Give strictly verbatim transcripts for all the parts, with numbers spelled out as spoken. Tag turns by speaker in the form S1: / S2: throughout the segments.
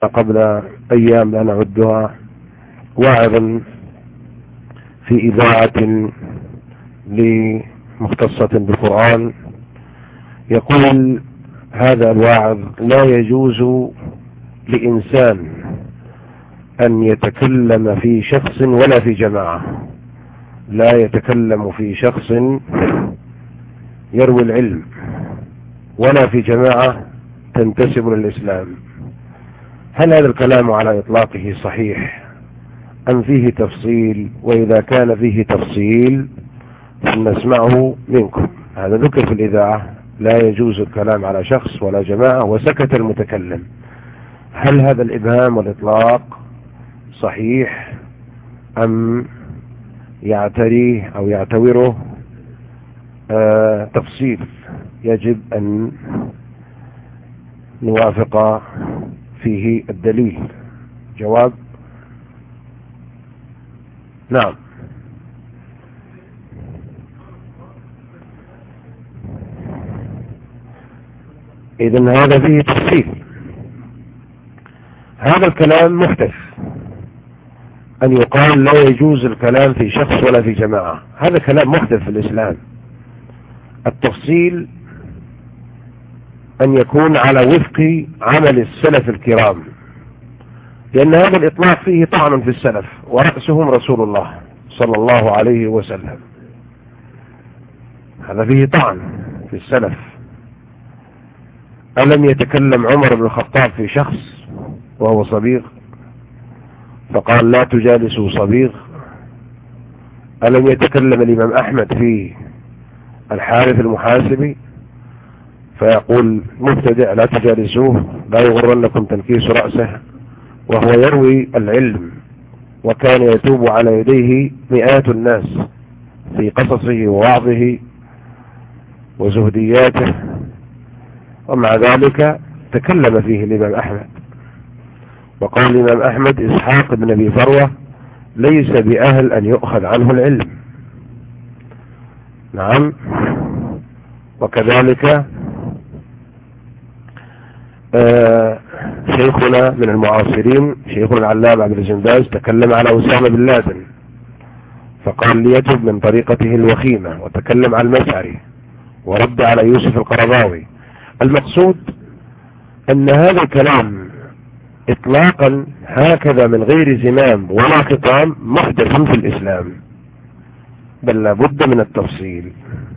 S1: قبل أيام لا نعدها واعظ في إذاعة مختصة بالقرآن، يقول هذا الواعظ: لا يجوز لإنسان أن يتكلم في شخص ولا في جماعة، لا يتكلم في شخص يروي العلم ولا في جماعة تنتسب للإسلام. هل هذا الكلام على إطلاقه صحيح أم فيه تفصيل؟ وإذا كان فيه تفصيل فلنسمعه منكم. هذا ذكر في الإذاعة: لا يجوز الكلام على شخص ولا جماعة، وسكت المتكلم. هل هذا الإبهام والإطلاق صحيح أم يعتريه أو يعتبره آه تفصيل يجب أن نوافق فيه الدليل؟ جواب: نعم. إذن هذا فيه تفصيل. هذا الكلام محدث، أن يقال لا يجوز الكلام في شخص ولا في جماعة، هذا كلام محدث في الإسلام. التفصيل أن يكون على وفق عمل السلف الكرام، لأن هذا الإطلاق فيه طعن في السلف ورأسهم رسول الله صلى الله عليه وسلم. هذا فيه طعن في السلف. ألم يتكلم عمر بن الخطاب في شخص وهو صبيغ فقال: لا تجالسوا صبيغ؟ ألم يتكلم الإمام أحمد في الحارث المحاسبي فيقول: مبتدع لا تجالسوه لا يغرنكم تنكيس رأسه، وهو يروي العلم وكان يتوب على يديه مئات الناس في قصصه ووعظه وزهدياته، ومع ذلك تكلم فيه الإمام أحمد وقال الإمام أحمد: إسحاق بن أبي فروة ليس بأهل أن يؤخذ عنه العلم. نعم. وكذلك آه شيخنا من المعاصرين شيخنا العلامة عبد العزيز بن باز تكلم على أسامة بن لادن فقال: ليتب من طريقته الوخيمة، وتكلم على المسعري ورد على يوسف القرضاوي. المقصود أن هذا الكلام إطلاقا هكذا من غير زمام ولا خطام محدث في الإسلام، بل لابد من التفصيل،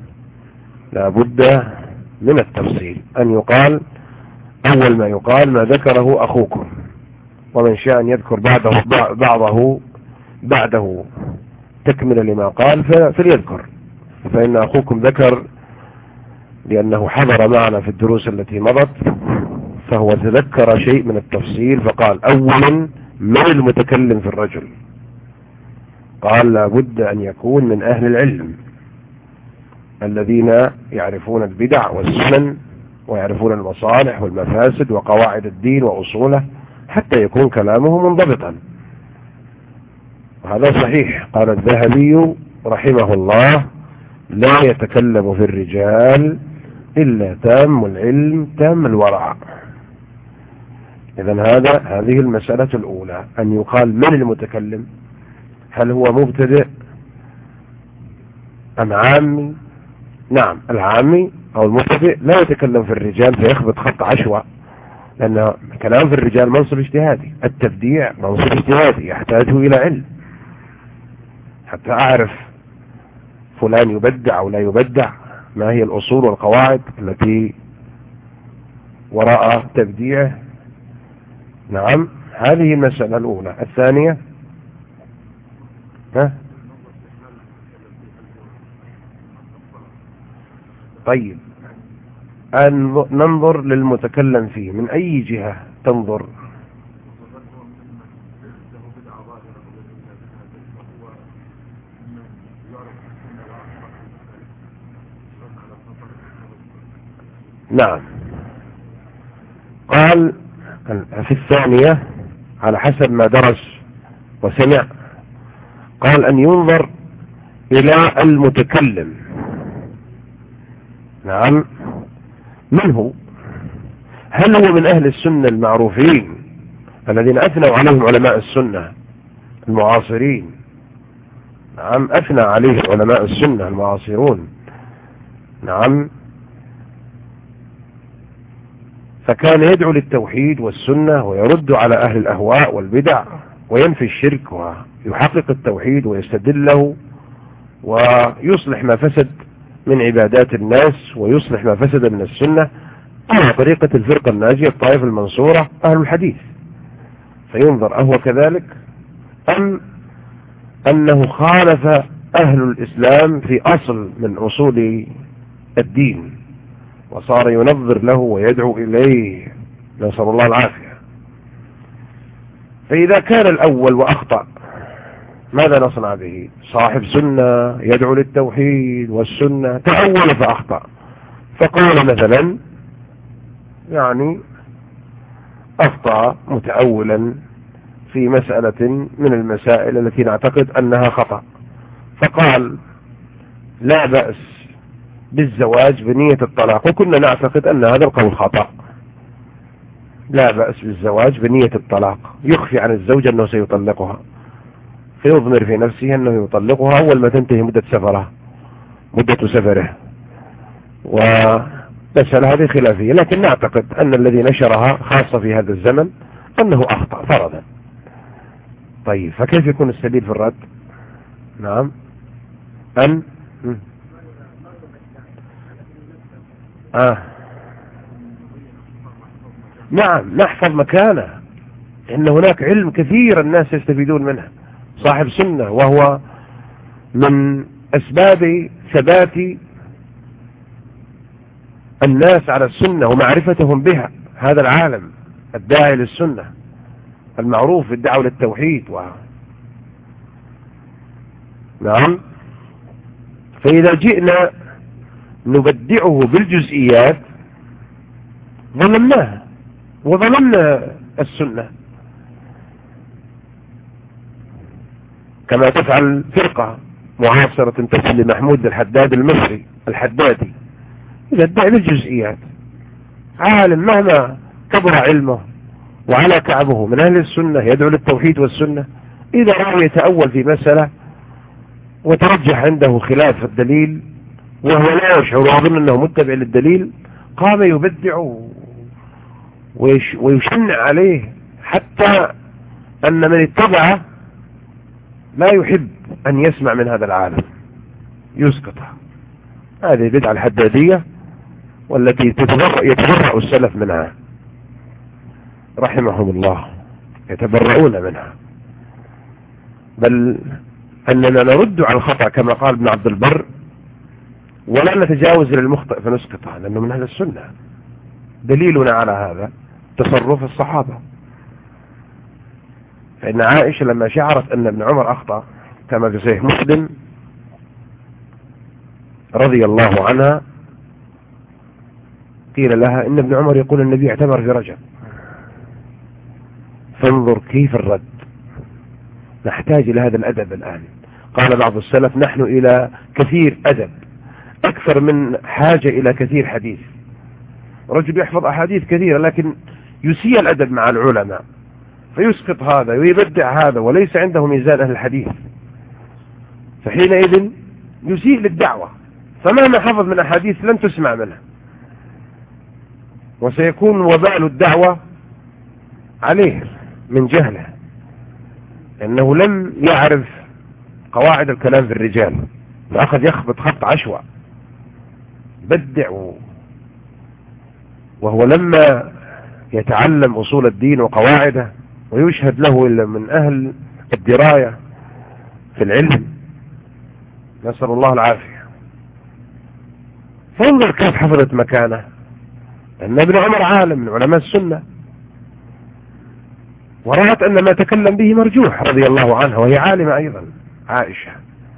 S1: لابد من التفصيل. أن يقال أول ما يقال: ما ذكره أخوكم، ومن شاء أن يذكر بعده بعضه بعده تكمل لما قال فليذكر، فإن أخوكم ذكر لأنه حضر معنا في الدروس التي مضت، فهو تذكر شيء من التفصيل فقال: أولا من المتكلم في الرجل؟ قال: لابد أن يكون من أهل العلم الذين يعرفون البدع والسنن ويعرفون المصالح والمفاسد وقواعد الدين وأصوله، حتى يكون كلامه منضبطا. وهذا صحيح. قال الذهبي رحمه الله: لا يتكلم في الرجال إلا تام العلم تام الورع. إذن هذا هذه المسألة الأولى، أن يقال من المتكلم، هل هو مبتدئ أم عامي؟ نعم، العامي أو المبتدئ لا يتكلم في الرجال فيخبط خط عشوة، لأن كلام في الرجال منصب اجتهادي، التبديع منصب اجتهادي يحتاج إلى علم حتى أعرف فلان يبدع أو لا يبدع، ما هي الأصول والقواعد التي وراء تبديعه. نعم، هذه المسألة الأولى. الثانية، ها؟ طيب، أن ننظر للمتكلم فيه من أي جهة تنظر؟ نعم. قال في الثانية على حسب ما درس وسمع، قال أن ينظر إلى المتكلم. نعم، من هو؟ هل هو من أهل السنة المعروفين الذين أثنوا عليهم علماء السنة المعاصرين. نعم، أثنى عليه علماء السنة المعاصرون. نعم، فكان يدعو للتوحيد والسنة ويرد على أهل الأهواء والبدع وينفي الشرك ويحقق التوحيد ويستدل له ويصلح ما فسد من عبادات الناس ويصلح ما فسد من السنة على طريقة الفرقة الناجية الطائفة المنصورة أهل الحديث. فينظر أهو كذلك أم أنه خالف أهل الإسلام في أصل من أصول الدين وصار ينظر له ويدعو إليه، نسأل الله العافية. فإذا كان الأول وأخطأ ماذا نصنع به؟ صاحب سنة يدعو للتوحيد والسنة تأول فأخطأ، فقال مثلا يعني أخطأ متأولا في مسألة من المسائل التي نعتقد أنها خطأ، فقال لا بأس بالزواج بنية الطلاق، وكنا نعتقد أن هذا القول خطأ. لا بأس بالزواج بنية الطلاق، يخفي عن الزوجة أنه سيطلقها، فيضمر في نفسه أنه يطلقها أول ما تنتهي مدة سفره مدة سفره ومسألة هذه خلافية، لكن نعتقد أن الذي نشرها خاصة في هذا الزمن أنه أخطأ فرضا. طيب، فكيف يكون السبيل في الرد؟ نعم، أن آه. نعم، نحفظ مكانه، إن هناك علم كثير الناس يستفيدون منه، صاحب سنة، وهو من أسباب ثبات الناس على السنة ومعرفتهم بها، هذا العالم الداعي للسنة المعروف بالدعوة للتوحيد و... نعم. فإذا جئنا نبدعه بالجزئيات ظلمناها وظلمنا السنة، كما تفعل فرقة معاصرة تنتسب لمحمود الحداد المصري الحدادي، إذا ادعي بالجزئيات. عالم مهما كبر علمه وعلى كعبه من أهل السنة يدعو للتوحيد والسنة، إذا رأى يتأول في مسألة وترجح عنده خلاف الدليل وهو لا يشعر وأظن أنه متبع للدليل، قام يبدع ويش ويشنع عليه، حتى أن من اتبعه لا يحب أن يسمع من هذا العالم، يسقطها. هذه بدعة الحدادية والتي يتبرأ السلف منها رحمهم الله، يتبرؤون منها، بل أننا نرد على الخطأ كما قال ابن عبد البر، ولا نتجاوز للمخطئ فنسقطه، لأنه من أهل السنة. دليلنا على هذا تصرف الصحابة، فإن عائشة لما شعرت أن ابن عمر أخطأ كما في صحيح مسلم رضي الله عنها، قيل لها إن ابن عمر يقول النبي اعتمر في رجب. فانظر كيف الرد، نحتاج إلى هذا الأدب الآن. قال بعض السلف نحن إلى كثير أدب أكثر من حاجة إلى كثير حديث. رجل يحفظ أحاديث كثيرة لكن يسيء الأدب مع العلماء، فيسقط هذا ويبدع هذا وليس عنده ميزان أهل الحديث، فحينئذ يسيء للدعوة، فمهما حفظ من أحاديث لن تسمع منه، وسيكون وبال الدعوة عليه من جهله، لأنه لم يعرف قواعد الكلام في الرجال، فأخذ يخبط خط عشوى بدع، وهو لما يتعلم أصول الدين وقواعده ويشهد له إلا من أهل الدراية في العلم، نسأل الله العافية. فانظر كيف حفظت مكانه، أن ابن عمر عالم من علماء السنة، ورأت أن ما تكلم به مرجوح رضي الله عنها، وهي عالمة أيضا عائشة.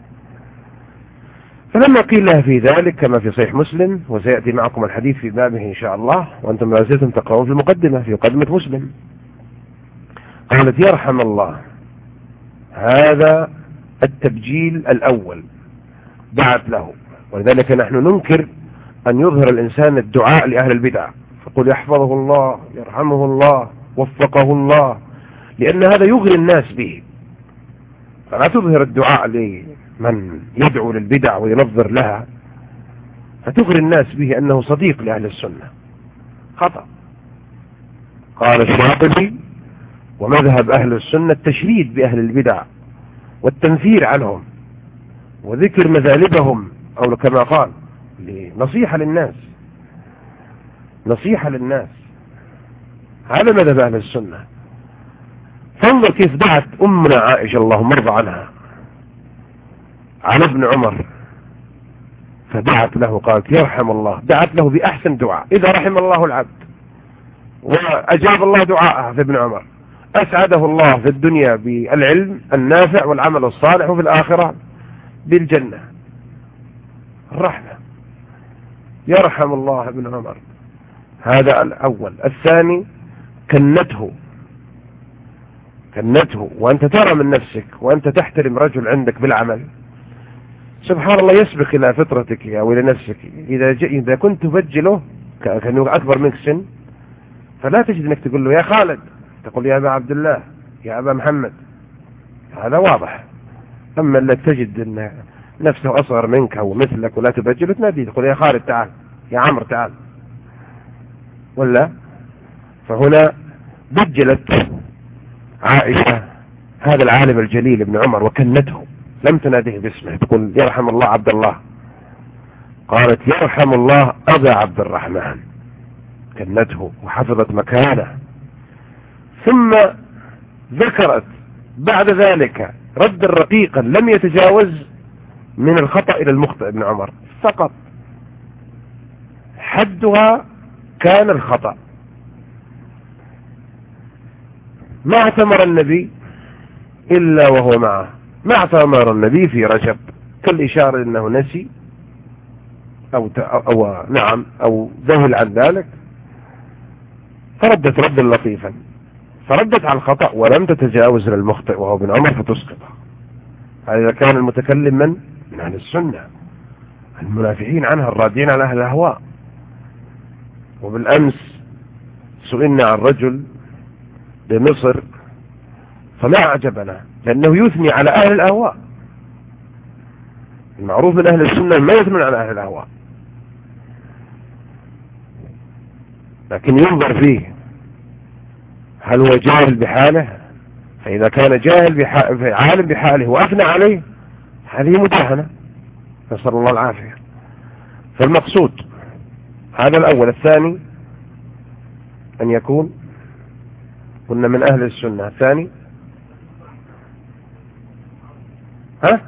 S1: فلما قيل لها في ذلك كما في صحيح مسلم، وسيأتي معكم الحديث في بابه إن شاء الله وأنتم ما زلتم تقرؤون في المقدمة في مقدمة مسلم، قالت يرحم الله، هذا التبجيل الأول دعت له. ولذلك نحن ننكر أن يظهر الإنسان الدعاء لأهل البدع، فقل يحفظه الله يرحمه الله وفقه الله، لأن هذا يغري الناس به. فلا تظهر الدعاء لمن يدعو للبدع وينظر لها فتغري الناس به أنه صديق لأهل السنة. خطأ. قال الشاطبي: ومذهب أهل السنة التشريد بأهل البدع والتنفير عنهم وذكر مذالبهم، أو كما قال نصيحة للناس، نصيحة للناس. هذا مذهب أهل السنة. فانظر كيف دعت أمنا عائشة اللهم ارضى عنها على ابن عمر، فدعت له قالت: يرحم الله، دعت له بأحسن دعاء: إذا رحم الله العبد وأجاب الله دعاءها في ابن عمر أسعده الله في الدنيا بالعلم النافع والعمل الصالح، وفي الآخرة بالجنة. الرحمة. يرحم الله ابن عمر. هذا الأول. الثاني: كنته كنته وأنت ترى من نفسك وأنت تحترم رجل عندك بالعمل، سبحان الله، يسبق إلى فطرتك أو إلى نفسك. إذا, إذا كنت تبجله كأنه أكبر منك سن، فلا تجد أنك تقول له: يا خالد، تقول: يا أبا عبد الله، يا أبا محمد. هذا واضح. أما أنك تجد أن نفسه أصغر منك أو مثلك ولا تبجله، تنادي تقول: يا خالد تعال، يا عمرو تعال، ولا. فهنا بجلت عائشة هذا العالم الجليل ابن عمر وكنته، لم تناديه باسمه، تقول: يرحم الله عبد الله. قالت: يرحم الله أبا عبد الرحمن. كنته وحفظت مكانه. ثم ذكرت بعد ذلك رد رقيقا لم يتجاوز من الخطأ إلى المخطئ ابن عمر فقط، حدها كان الخطأ. ما اعتمر النبي إلا وهو معه، ما اعتمر النبي في رجب، كالإشارة أنه نسي أو, أو نعم أو ذهل عن ذلك، فردت ردا لطيفا، فردت على الخطأ ولم تتجاوز للمخطئ وهو ابن عمر فتسقطه. هذا كان المتكلم من من أهل السنة، المنافعين عنها الرادين على أهل الأهواء. وبالأمس سئلنا عن رجل بمصر فما أعجبنا، لأنه يثني على أهل الأهواء. المعروف من أهل السنة ما يثنون على أهل الأهواء، لكن ينظر فيه هل هو جاهل بحاله، فإذا كان جاهل بحاله عالم بحاله وأثنى عليه هذه مداهنة، نسأل الله العافية. فالمقصود هذا الأول. الثاني أن يكون كنا من أهل السنة. الثاني ها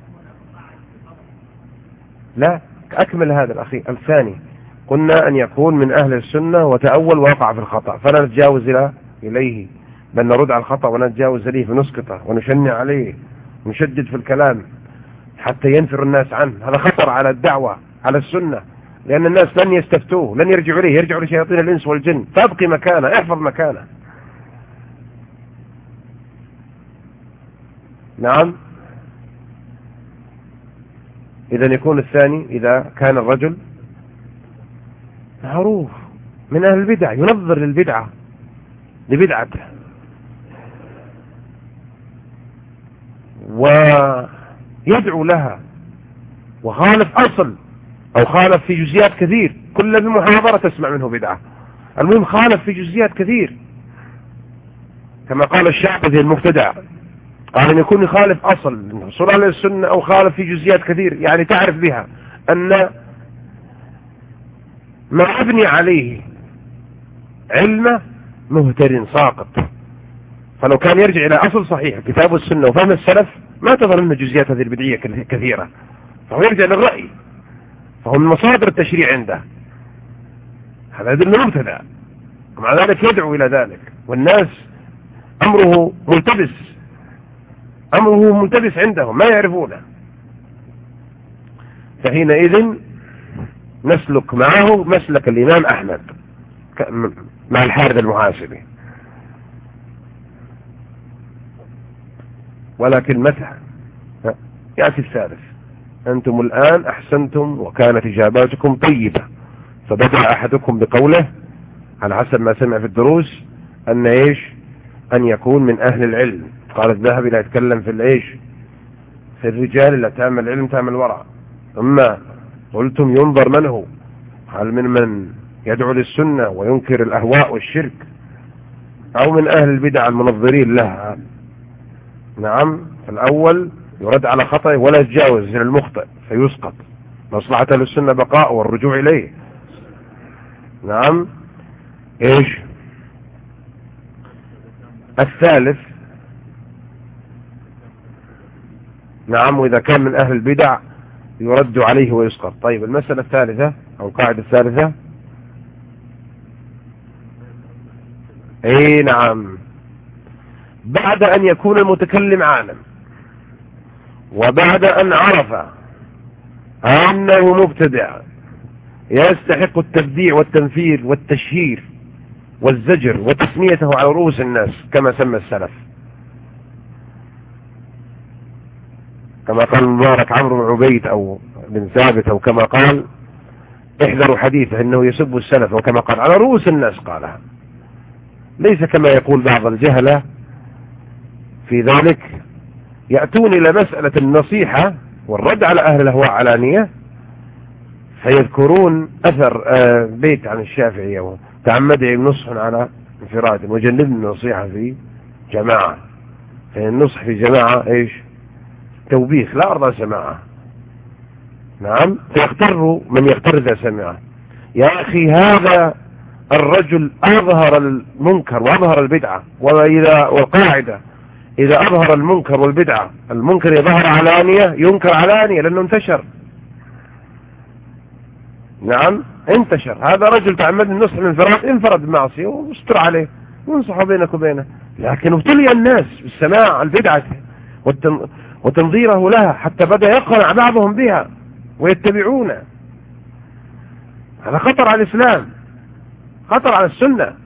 S1: لا أكمل هذا الأخير. الثاني قلنا أن يكون من أهل السنة وتأول ووقع في الخطأ، فلا نتجاوز إلى إليه، بل نرد على الخطأ ونتجاوز إليه فنسقطه ونشنع عليه ونشدد في الكلام حتى ينفر الناس عنه. هذا خطر على الدعوة على السنة، لأن الناس لن يستفتوه، لن يرجعوا إليه، يرجعوا لشياطين الإنس والجن. فابقي مكانه، احفظ مكانه. نعم. إذا يكون الثاني إذا كان الرجل معروف من أهل البدع، ينظر للبدعة لبدعته ويدعو لها، وخالف أصل أو خالف في جزئيات كثير، كل المحاضرة تسمع منه بدعة. المهم خالف في جزئيات كثير، كما قال الشاطبي المبتدع، قال أن يكون يخالف أصل صلى على السنة أو خالف في جزئيات كثير، يعني تعرف بها أن ما أبني عليه علمه مهتر ساقط. فلو كان يرجع إلى أصل صحيح كتاب والسنة وفهم السلف ما تظل منه جزئيات هذه البدعية كثيرة، فهو يرجع للرأي، فهو من مصادر التشريع عنده. هذا يدل مبتدع، ومع ذلك يدعو إلى ذلك، والناس أمره ملتبس، أمره ملتبس عندهم ما يعرفونه. فحينئذ نسلك معه مسلك الإمام أحمد مع الحارث المحاسبي. ولكن متى يأتي الثالث؟ أنتم الآن أحسنتم وكانت إجاباتكم طيبة، فبدأ أحدكم بقوله على حسب ما سمع في الدروس أن إيش أن يكون من أهل العلم. قال الذهبي لا يتكلم في العيش في الرجال لا تعمل علم تعمل ورع. أما قلتم ينظر من هو، هل من من يدعو للسنة وينكر الأهواء والشرك، أو من أهل البدع المنظرين لها. نعم، الأول يرد على خطأه ولا يتجاوز إلى المخطئ فيسقط، مصلحة للسنة بقاء والرجوع إليه. نعم. إيش الثالث؟ نعم، وإذا كان من أهل البدع يرد عليه ويسقط. طيب المسألة الثالثة أو القاعدة الثالثة؟ اي نعم، بعد ان يكون المتكلم عالم وبعد ان عرف انه مبتدع يستحق التبديع والتنفير والتشهير والزجر وتسميته على رؤوس الناس كما سمى السلف، كما قال المبارك عمرو بن عبيد او بن ثابت، او كما قال احذروا حديثه انه يسب السلف، وكما قال على رؤوس الناس قالها، ليس كما يقول بعض الجهلة في ذلك، يأتون إلى مسألة النصيحة والرد على أهل الأهواء علانية فيذكرون أثر بيت عن الشافعي تعمد نصح على انفراد وجنبني النصيحة في جماعة، فإن النصح في جماعة إيش؟ توبيخ لا أرضى سماعة. نعم، فيغتر من يغتر إذا سمعه. يا أخي هذا الرجل أظهر المنكر وأظهر البدعة، وإذا والقاعدة إذا أظهر المنكر والبدعة، المنكر يظهر علانية ينكر علانية لأنه انتشر. نعم انتشر، هذا رجل تعمد النصح الانفراد، انفرد بمعصية واستر عليه وانصحوا بينك وبينه، لكن ابتلي الناس بالسماع البدعة وتنظيره لها حتى بدأ يقنع بعضهم بها ويتبعونه. هذا خطر على الإسلام، خطر على السنة،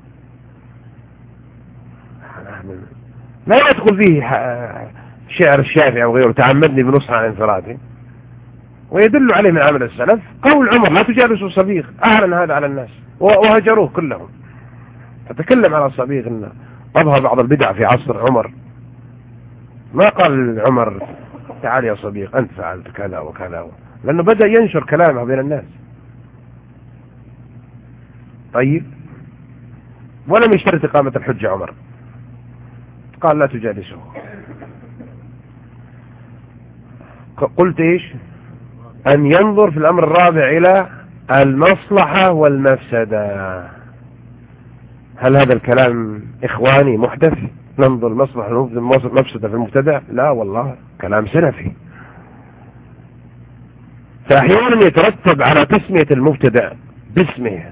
S1: لا يدخل فيه شعر الشافعي وغيره تعمدني بنصح عن انفرادي، ويدل عليه من عمل السلف قول عمر لا تجالسوا صبيغ، أعلن هذا على الناس وهجروه كلهم. فتكلم على الصبيغ انه أظهر بعض البدع في عصر عمر، ما قال عمر تعال يا صبيغ أنت فعلت كذا وكذا، لأنه بدأ ينشر كلامه بين الناس. طيب، ولم يشترط إقامة الحجة عمر، قال لا تجالسه. قلت إيش؟ أن ينظر في الأمر الرابع إلى المصلحة والمفسدة. هل هذا الكلام إخواني محدث؟ ننظر المصلحة والمفسدة في المبتدع؟ لا والله، كلام سلفي. فأحيانا يترتب على تسمية المبتدع باسمه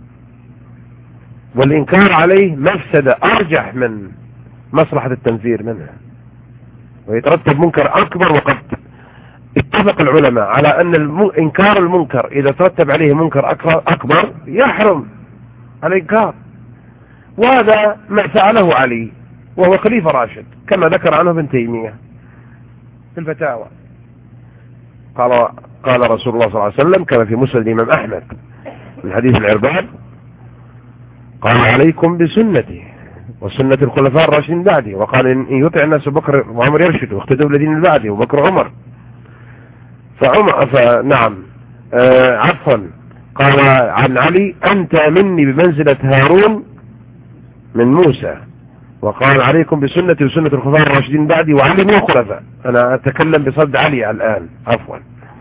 S1: والإنكار عليه مفسدة أرجح من مصلحة التنفير منها، ويترتب منكر أكبر. وقد اتفق العلماء على أن إنكار المنكر إذا ترتب عليه منكر أكبر يحرم الإنكار، وهذا ما فعله علي وهو خليفة راشد كما ذكر عنه ابن تيمية في الفتاوى. قال قال رسول الله صلى الله عليه وسلم كما في مسند الإمام أحمد من حديث العرباد قال عليكم بسنتي وسنة الخلفاء الراشدين بعدي، وقال إن يطع الناس بكر وعمر يرشد واختدوا بالذين بعدي وبكر عمر. فعمر فنعم آه عفوا قال عن علي أنت مني بمنزلة هارون من موسى، وقال عليكم بسنتي وسنة الخلفاء الراشدين بعدي، وعلي مو خلفاء، أنا أتكلم بصد علي الآن عفوا.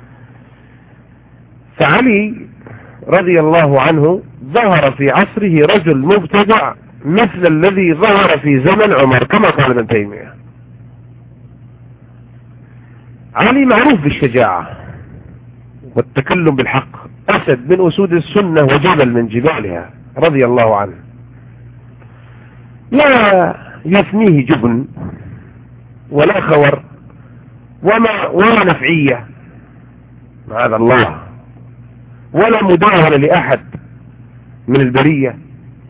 S1: فعلي رضي الله عنه ظهر في عصره رجل مبتدع مثل الذي ظهر في زمن عمر كما قال ابن تيمية. علي معروف بالشجاعة والتكلم بالحق، أسد من أسود السنة وجبل من جبالها رضي الله عنه، لا يثنيه جبن ولا خور وما ولا نفعية معاذ الله، ولا مداهنة لأحد من البرية.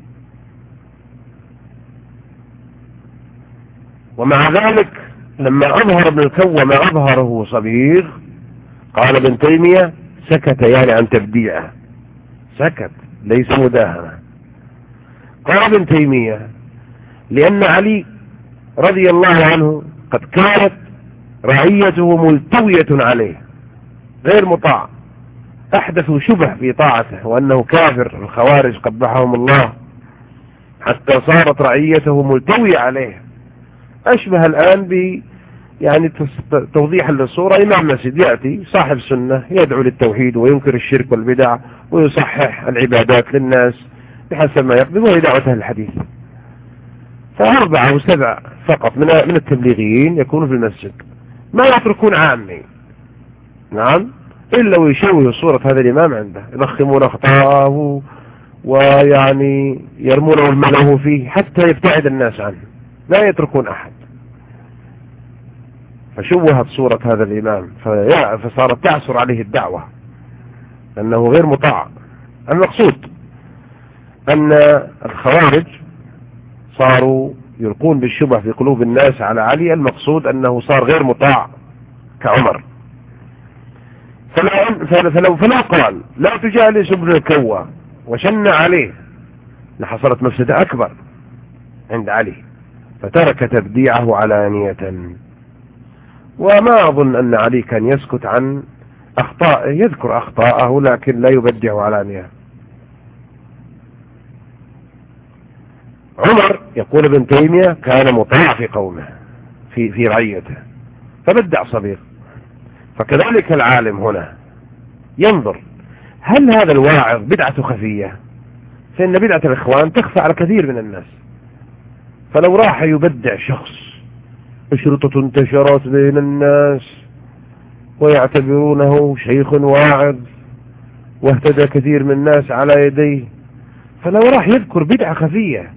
S1: ومع ذلك لما أظهر ابن الكوى ما أظهره صبيغ قال ابن تيمية سكت يعني عن تبديعه، سكت ليس مداهنة. قال ابن تيمية لأن علي رضي الله عنه قد كانت رعيته ملتوية عليه غير مطاع، أحدثوا شبه في طاعته وأنه كافر، الخوارج قبحهم الله، حتى صارت رعيته ملتوية عليه. أشبه الآن ب يعني توضيح للصورة، إمام مسجد يأتي صاحب سنة يدعو للتوحيد وينكر الشرك والبدع ويصحح العبادات للناس بحسب ما يقدر، وهي دعوة أهل الحديث. فأربعة أو سبع فقط من من التبليغيين يكونوا في المسجد، ما يتركون عامي، نعم، إلا ويشوهوا صورة هذا الإمام عنده، يضخمون أخطاءه ويعني يرمونه الملوه فيه حتى يبتعد الناس عنه، لا يتركون أحد. فشوهت صورة هذا الإمام فصارت تعسر عليه الدعوة أنه غير مطاع. المقصود أن الخوارج صاروا يلقون بالشبه في قلوب الناس على علي، المقصود أنه صار غير مطاع كعمر. فلو فلو قال لا تجالس ابن الكوى وشن عليه لحصلت مفسدة أكبر عند علي، فترك تبديعه علانية. وما أظن أن علي كان يسكت عن أخطاء، يذكر أخطاءه لكن لا يبدع علانية. عمر يقول ابن تيمية كان مطاع في قومه في في رعيته فبدع صبيغ. فكذلك العالم هنا ينظر هل هذا الواعظ بدعته خفية، فإن بدعة الإخوان تخفى على كثير من الناس. فلو راح يبدع شخص أشرطة انتشرت بين الناس ويعتبرونه شيخ واعظ واهتدى كثير من الناس على يديه، فلو راح يذكر بدعة خفية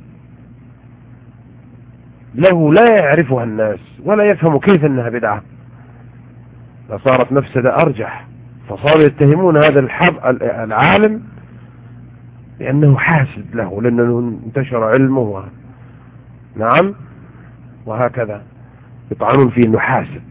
S1: له لا يعرفها الناس ولا يفهم كيف انها بدعة، فصارت مفسدة ارجح. فصاروا يتهمون هذا الحب العالم لانه حاسد له، لانه انتشر علمه و... نعم، وهكذا يطعنون فيه انه حاسد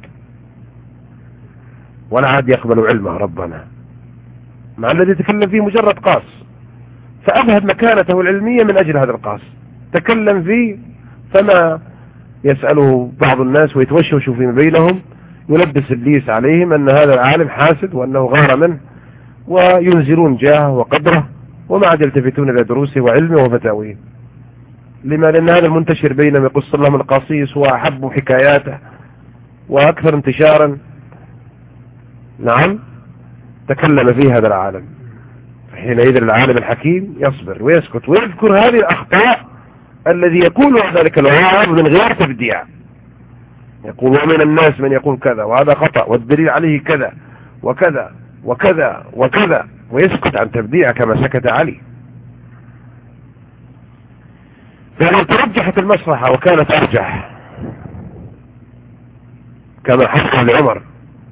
S1: ولا عاد يقبل علمه ربنا، مع الذي تكلم فيه مجرد قاص، فأبهد مكانته العلمية من أجل هذا القاص تكلم فيه. فما يسأله بعض الناس ويتوشوشوا فيما بينهم، يلبس إبليس عليهم أن هذا العالم حاسد وأنه غار منه، وينزلون جاهه وقدره وما عاد يلتفتون إلى دروسه وعلمه وفتاويه. لما؟ لأن هذا المنتشر بينهم يقص لهم القصيص وأحب حكاياته وأكثر انتشارا، نعم، تكلم فيه هذا العالم. حينئذ العالم الحكيم يصبر ويسكت ويذكر هذه الأخطاء الذي يقول ذلك الواعظ من غير تبديع، يقول ومن الناس من يقول كذا وهذا خطأ والدليل عليه كذا وكذا وكذا وكذا، ويسكت عن تبديع كما سكت علي. فلو ترجحت المصلحة وكانت أرجح كما حصل لعمر،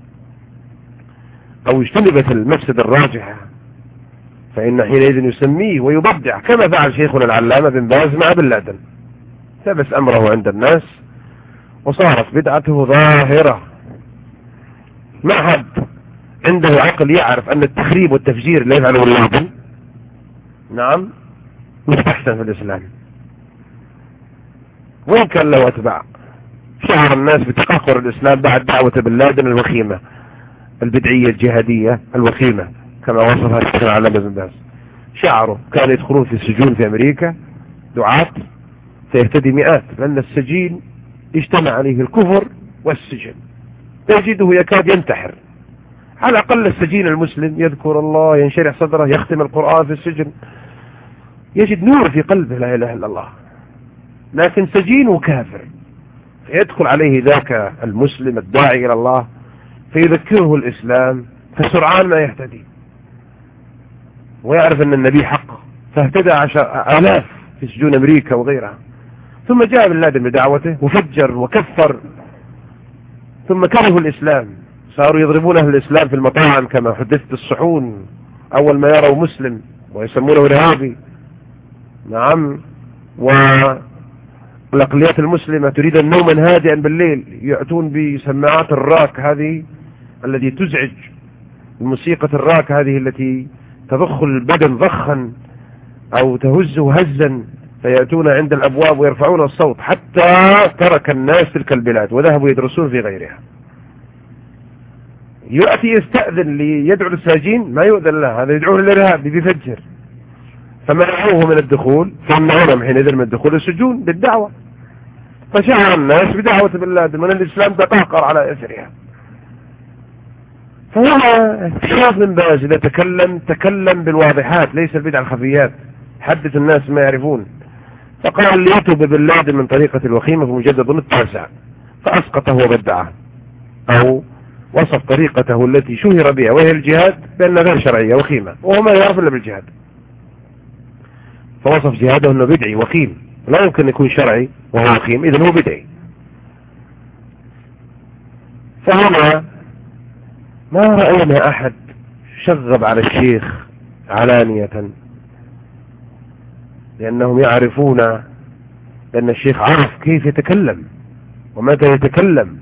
S1: أو اجتنبت المفسدة الراجحة، فإن حينئذ يسميه ويبدع كما فعل شيخنا العلامة بن باز مع بن لادن، ثبت أمره عند الناس وصارت بدعته ظاهرة. ما حد عنده عقل يعرف أن التخريب والتفجير اللي يفعله اللادن، نعم، مستحسن في الإسلام، وإن كان له أتباع. شعر الناس بتقهقر الإسلام بعد دعوة بن لادن الوخيمة البدعية الجهادية الوخيمة كما وصفها الشيخ العلامة بن باز. شعروا كانوا يدخلون في السجون في أمريكا دعاة سيهتدي مئات، لأن السجين اجتمع عليه الكفر والسجن، تجده يكاد ينتحر. على الأقل السجين المسلم يذكر الله، ينشرح صدره، يختم القرآن في السجن، يجد نور في قلبه لا إله إلا الله. لكن سجين وكافر يدخل عليه ذاك المسلم الداعي إلى الله فيذكره الإسلام، فسرعان ما يهتدي ويعرف أن النبي حق، فاهتدى عشر آلاف في سجون أمريكا وغيرها. ثم جاء بن لادن بدعوته وفجر وكفر، ثم كرهوا الإسلام، صاروا يضربون أهل الإسلام في المطاعم كما حدثت الصحون أول ما يروا مسلم ويسمونه إرهابي، نعم. والأقليات المسلمة تريد النوم هادئا بالليل، يأتون بسماعات الراك هذه التي تزعج، الموسيقى الراك هذه التي تضخ البدن ضخا أو تهزه هزا فيأتون عند الأبواب ويرفعون الصوت حتى ترك الناس تلك البلاد وذهبوا يدرسون في غيرها. يأتي يستأذن ليدعو للساجين ما يؤذن له، هذا يدعوه للإرهاب بيفجر، فمنعوه من الدخول، فمنعوهم حينئذ من الدخول السجون بالدعوة. فشعر الناس بدعوة بن لادن من الإسلام تقهقر على أثرها. فهنا الشيخ بن باز إذا تكلم تكلم بالواضحات ليس البدع الخفيات، حدث الناس ما يعرفون. فقال ليتوب بن لادن من طريقة الوخيمة في مجدد التاسع، فأسقطه وبدعه، أو وصف طريقته التي شهر بها وهي الجهاد بأنها غير شرعية وخيمة، وهو ما يعرف إلا بالجهاد، فوصف جهاده أنه بدعي وخيم، لا يمكن يكون شرعي وهو وخيم، إذن هو بدعي. فهنا ما رأينا أحد شغب على الشيخ علانية، لأنهم يعرفون أن الشيخ عرف كيف يتكلم ومتى يتكلم،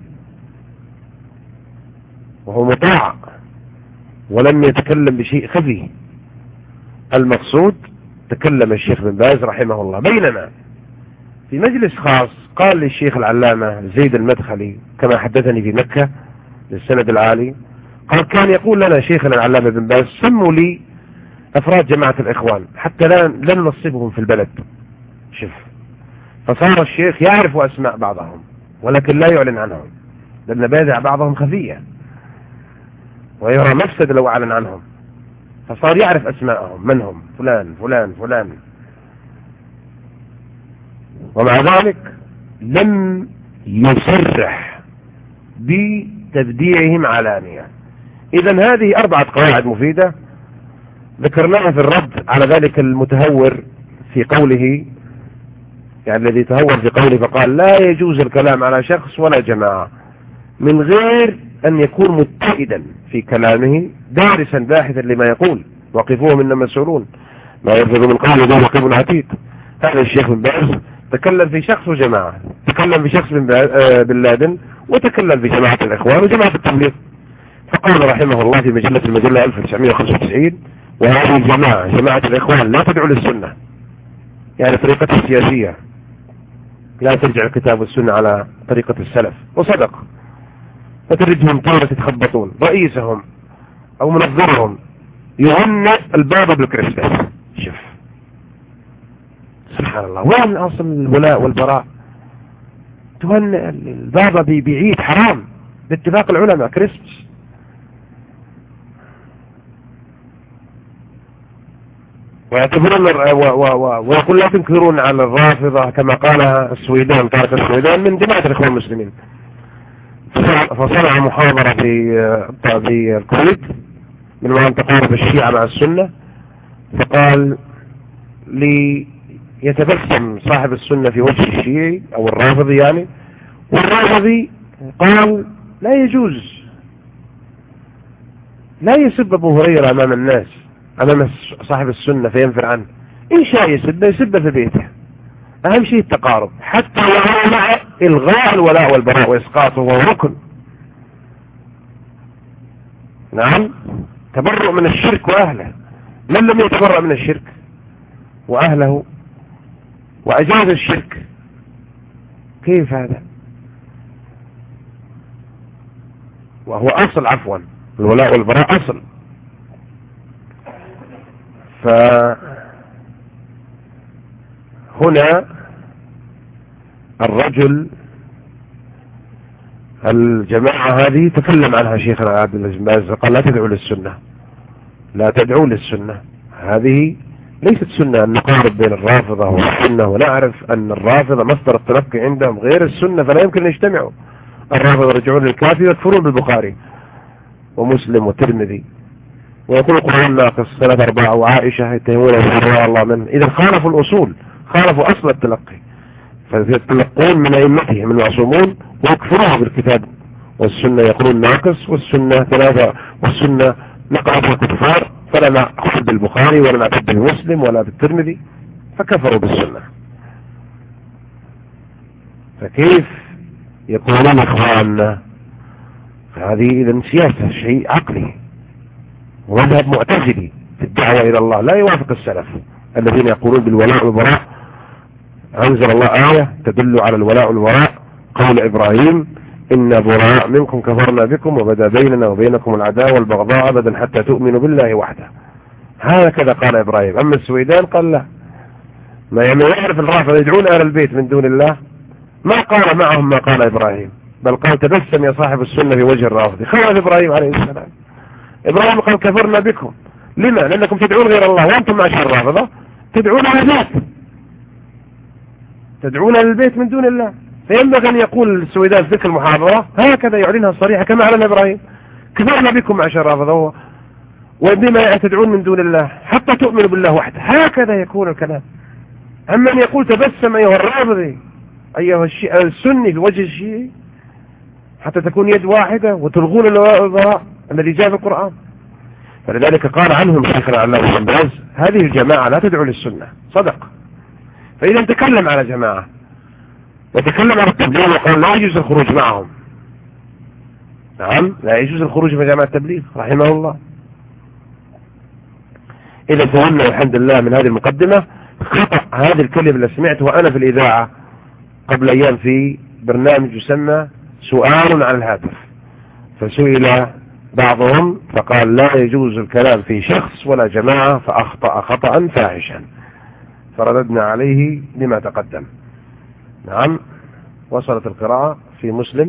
S1: وهو مطاع ولم يتكلم بشيء خفي. المقصود تكلم الشيخ بن باز رحمه الله. بينما في مجلس خاص قال للشيخ العلامة زيد المدخلي كما حدثني في مكة للسند العالي، قال كان يقول لنا شيخنا العلامة بن باز سموا لي أفراد جماعة الإخوان حتى لا لن نصبهم في البلد. شوف، فصار الشيخ يعرف أسماء بعضهم ولكن لا يعلن عنهم، لأن بادع بعضهم خفية ويرى مفسد لو أعلن عنهم، فصار يعرف أسماءهم من هم، فلان فلان فلان، ومع ذلك لم يصرح بتبديعهم علانية. إذن هذه أربعة قواعد مفيدة ذكرناها في الرد على ذلك المتهور في قوله، يعني الذي تهور في قوله فقال لا يجوز الكلام على شخص ولا جماعة من غير أن يكون متئدا في كلامه دارسا باحثا لما يقول، وقفوهم إنما مسؤولون ما يرفض من قوله ذو وقف عتيد. هذا الشيخ بن باز تكلم في شخص وجماعة، تكلم في شخص بن لادن، وتكلم في جماعة الإخوان وجماعة التبليغ. فقال رحمه الله في مجلة المجلة ألف وتسعمائة وخمسة وتسعين وهذه الجماعة جماعة الإخوان لا تدعو للسنة، يعني طريقة السياسية لا ترجع الكتاب والسنة على طريقة السلف، وصدق. فترجهم طارة يتخبطون، رئيسهم أو منظرهم يهنئ البابا بالكريسماس. شوف سبحان الله، وين أصل الولاء والبراء؟ تهنئ البابا بعيد حرام باتفاق العلماء كريسماس. ويعتبرون ويقول لا تنكرون على الرافضة كما قالها السويدان، طارق السويدان من جماعة الإخوان المسلمين. فصنع محاضرة في في الكويت من وين تقارب الشيعة مع السنة، فقال ليتبسم صاحب السنة في وجه الشيعي أو الرافضي يعني، والرافضي قال لا يجوز، لا يسب أبو هريرة أمام الناس أمام صاحب السنة فينفر عنه، إن شاء يسب يسب في بيته، أهم شيء التقارب، حتى وهو مع إلغاء الولاء والبراء وإسقاطه وهو ركن. نعم، تبرؤ من الشرك وأهله. من لم يتبرأ من الشرك وأهله وأجاز الشرك؟ كيف هذا؟ وهو أصل، عفوا الولاء والبراء أصل. فهنا الرجل الجماعة هذه تكلم عنها شيخنا عبد الله بن باز، قال لا تدعو للسنة، لا تدعو للسنة، هذه ليست سنة أن نقارب بين الرافضة والسنة، ونعرف أن الرافضة مصدر التلقي عندهم غير السنة فلا يمكن أن يجتمعوا. الرافضة يرجعون للكافي ويكفرون بالبخاري ومسلم والترمذي، ويقول القرآن ناقص ثلاث أرباع، وعائشة يتهمونها رضي الله منه. إذا خالفوا الأصول، خالفوا أصل التلقي، فيتلقون من أئمتهم المعصومون ويكفرون بالكتاب والسنة، يقولون ناقص، والسنة ثلاثة، والسنة نقرأ الكفار، فلا نأخذ بالبخاري ولا نأخذ بالمسلم ولا بالترمذي، فكفروا بالسنة. فكيف يقولون إخواننا؟ هذه إذن سياسة، شيء عقلي ومذهب معتزلي في الدعوة إلى الله لا يوافق السلف الذين يقولون بالولاء والبراء أنزل الله آية تدل على الولاء والوراء، قول إبراهيم إن براء منكم كفرنا بكم وبدا بيننا وبينكم العداوة والبغضاء أبدا حتى تؤمنوا بالله وحده. هكذا قال إبراهيم. أما السويدان قال لا، ما يعني يعرف الرافضة يدعون أهل البيت من دون الله، ما قال معهم ما قال إبراهيم، بل قال تبسم يا صاحب السنة في وجه الرافضة. خالف إبراهيم عليه السلام. إبراهيم قال كفرنا بكم، لما؟ لأنكم تدعون غير الله، وأنتم معشر الرافضة تدعون أهل البيت، تدعون أهل البيت من دون الله. فينبغي أن يقول السويدان في تلك المحاضرة هكذا يعلنها صريحة كما أعلن إبراهيم، كفرنا بكم معشر الرافضة وبما تدعون من دون الله حتى تؤمنوا بالله وحده. هكذا يكون الكلام. أما أن يقول تبسم أيها الرافضي أيها السني في وجه الشيعي حتى تكون يد واحدة وتلغون الوراء الذي جاء في القرآن. فلذلك قال عنهم شيخنا علامة بن باز هذه الجماعة لا تدعو للسنة. صدق. فإذا تكلم على جماعة وتكلم على التبليغ وقال لا يجوز الخروج معهم، نعم لا يجوز الخروج من جماعة التبليغ رحمه الله. إذا فهمنا الحمد لله من هذه المقدمة خطأ هذه الكلمة اللي سمعتها أنا في الإذاعة قبل أيام في برنامج يسمى سؤال على الهاتف، فسئل بعضهم فقال لا يجوز الكلام في شخص ولا جماعة، فأخطأ خطأ فاحشا، فرددنا عليه لما تقدم. نعم. وصلت القراءة في مسلم.